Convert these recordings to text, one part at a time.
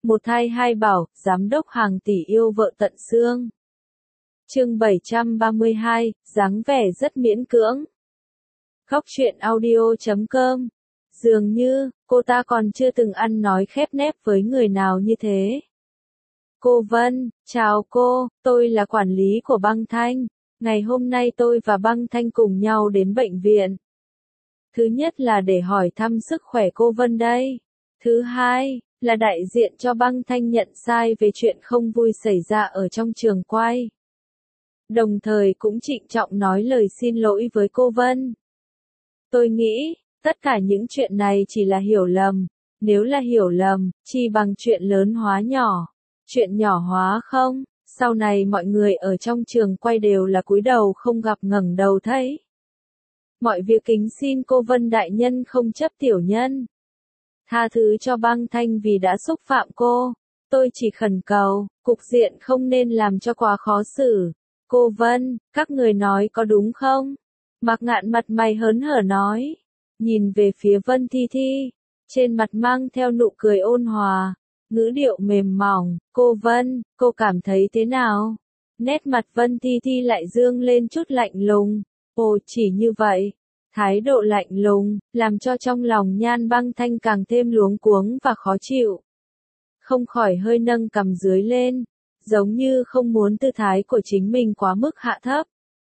Một thai hai bảo, giám đốc hàng tỷ yêu vợ tận xương. Chương 732, dáng vẻ rất miễn cưỡng. Góc truyện audio.com. Dường như, cô ta còn chưa từng ăn nói khép nép với người nào như thế. Cô Vân, chào cô, tôi là quản lý của Băng Thanh. Ngày hôm nay tôi và Băng Thanh cùng nhau đến bệnh viện. Thứ nhất là để hỏi thăm sức khỏe cô Vân đây. Thứ hai, là đại diện cho Băng Thanh nhận sai về chuyện không vui xảy ra ở trong trường quay. Đồng thời cũng trịnh trọng nói lời xin lỗi với cô Vân. Tôi nghĩ, tất cả những chuyện này chỉ là hiểu lầm. Nếu là hiểu lầm, chi bằng chuyện lớn hóa nhỏ. Chuyện nhỏ hóa không, sau này mọi người ở trong trường quay đều là cúi đầu không gặp ngẩng đầu thấy. Mọi việc kính xin cô Vân đại nhân không chấp tiểu nhân. Tha thứ cho Băng Thanh vì đã xúc phạm cô. Tôi chỉ khẩn cầu, cục diện không nên làm cho quá khó xử. Cô Vân, các người nói có đúng không? Mạc Ngạn mặt mày hớn hở nói. Nhìn về phía Vân Thi Thi. Trên mặt mang theo nụ cười ôn hòa. Ngữ điệu mềm mỏng. Cô Vân, cô cảm thấy thế nào? Nét mặt Vân Thi Thi lại dương lên chút lạnh lùng. Ồ, chỉ như vậy. Thái độ lạnh lùng, làm cho trong lòng Nhan Băng Thanh càng thêm luống cuống và khó chịu. Không khỏi hơi nâng cằm dưới lên, giống như không muốn tư thái của chính mình quá mức hạ thấp.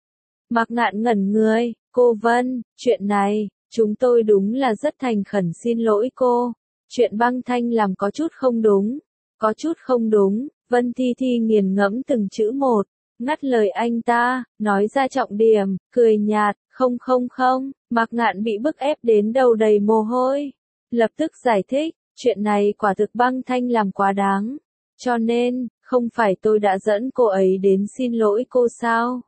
Mạc Ngạn ngẩn người, cô Vân, chuyện này, chúng tôi đúng là rất thành khẩn xin lỗi cô. Chuyện Băng Thanh làm có chút không đúng. Có chút không đúng, Vân Thi Thi nghiền ngẫm từng chữ một, ngắt lời anh ta, nói ra trọng điểm, cười nhạt. Không, Mạc Ngạn bị bức ép đến đầu đầy mồ hôi. Lập tức giải thích, chuyện này quả thực Băng Thanh làm quá đáng. Cho nên, không phải tôi đã dẫn cô ấy đến xin lỗi cô sao?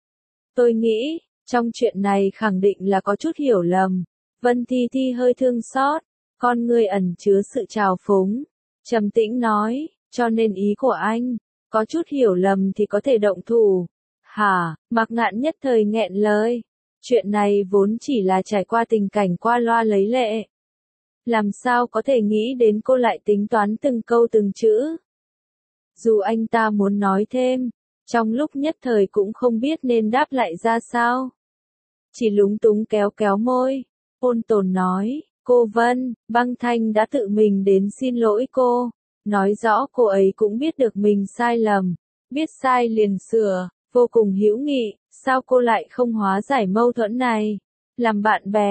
Tôi nghĩ, trong chuyện này khẳng định là có chút hiểu lầm. Vân Thi Thi hơi thương xót, con người ẩn chứa sự trào phúng. Trầm tĩnh nói, cho nên ý của anh, có chút hiểu lầm thì có thể động thủ. Hả, Mạc Ngạn nhất thời nghẹn lời. Chuyện này vốn chỉ là trải qua tình cảnh qua loa lấy lệ. Làm sao có thể nghĩ đến cô lại tính toán từng câu từng chữ. Dù anh ta muốn nói thêm, trong lúc nhất thời cũng không biết nên đáp lại ra sao. Chỉ lúng túng kéo kéo môi, ôn tồn nói, cô Vân, Băng Thanh đã tự mình đến xin lỗi cô. Nói rõ cô ấy cũng biết được mình sai lầm, biết sai liền sửa, vô cùng hữu nghị. Sao cô lại không hóa giải mâu thuẫn này? Làm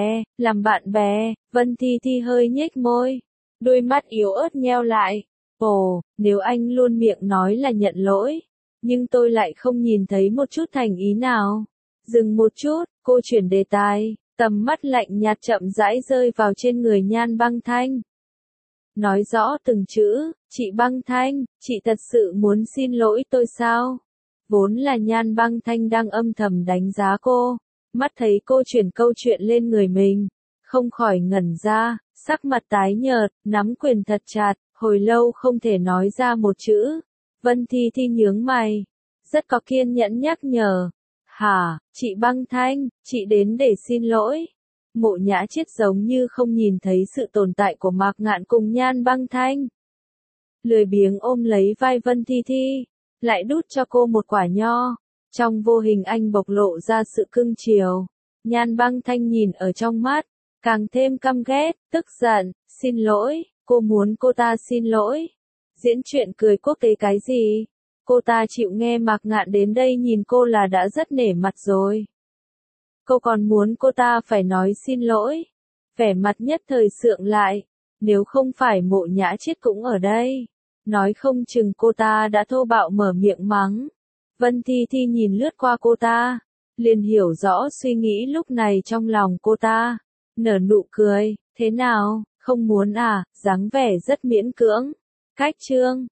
bạn bè, Vân Thi Thi hơi nhếch môi. Đôi mắt yếu ớt nheo lại. Ồ, nếu anh luôn miệng nói là nhận lỗi. Nhưng tôi lại không nhìn thấy một chút thành ý nào. Dừng một chút, cô chuyển đề tài. Tầm mắt lạnh nhạt chậm rãi rơi vào trên người Nhan Băng Thanh. Nói rõ từng chữ, chị Băng Thanh, chị thật sự muốn xin lỗi tôi sao? Vốn là Nhan Băng Thanh đang âm thầm đánh giá cô, mắt thấy cô chuyển câu chuyện lên người mình, không khỏi ngẩn ra, sắc mặt tái nhợt, nắm quyền thật chặt, hồi lâu không thể nói ra một chữ. Vân Thi Thi nhướng mày, rất có kiên nhẫn nhắc nhở. Hả, chị Băng Thanh, chị đến để xin lỗi. Mộ Nhã Chiết giống như không nhìn thấy sự tồn tại của Mạc Ngạn cùng Nhan Băng Thanh. Lười biếng ôm lấy vai Vân Thi Thi. Lại đút cho cô một quả nho. Trong vô hình anh bộc lộ ra sự cưng chiều. Nhan Băng Thanh nhìn ở trong mắt, càng thêm căm ghét, tức giận, xin lỗi, cô muốn cô ta xin lỗi. Diễn chuyện cười quốc tế cái gì? Cô ta chịu nghe Mạc Ngạn đến đây nhìn cô là đã rất nể mặt rồi. Cô còn muốn cô ta phải nói xin lỗi. Vẻ mặt nhất thời sượng lại, nếu không phải Mộ Nhã Chiết cũng ở đây. Nói không chừng cô ta đã thô bạo mở miệng mắng. Vân Thi Thi nhìn lướt qua cô ta, liền hiểu rõ suy nghĩ lúc này trong lòng cô ta. Nở nụ cười, thế nào, không muốn à, dáng vẻ rất miễn cưỡng. Cách chương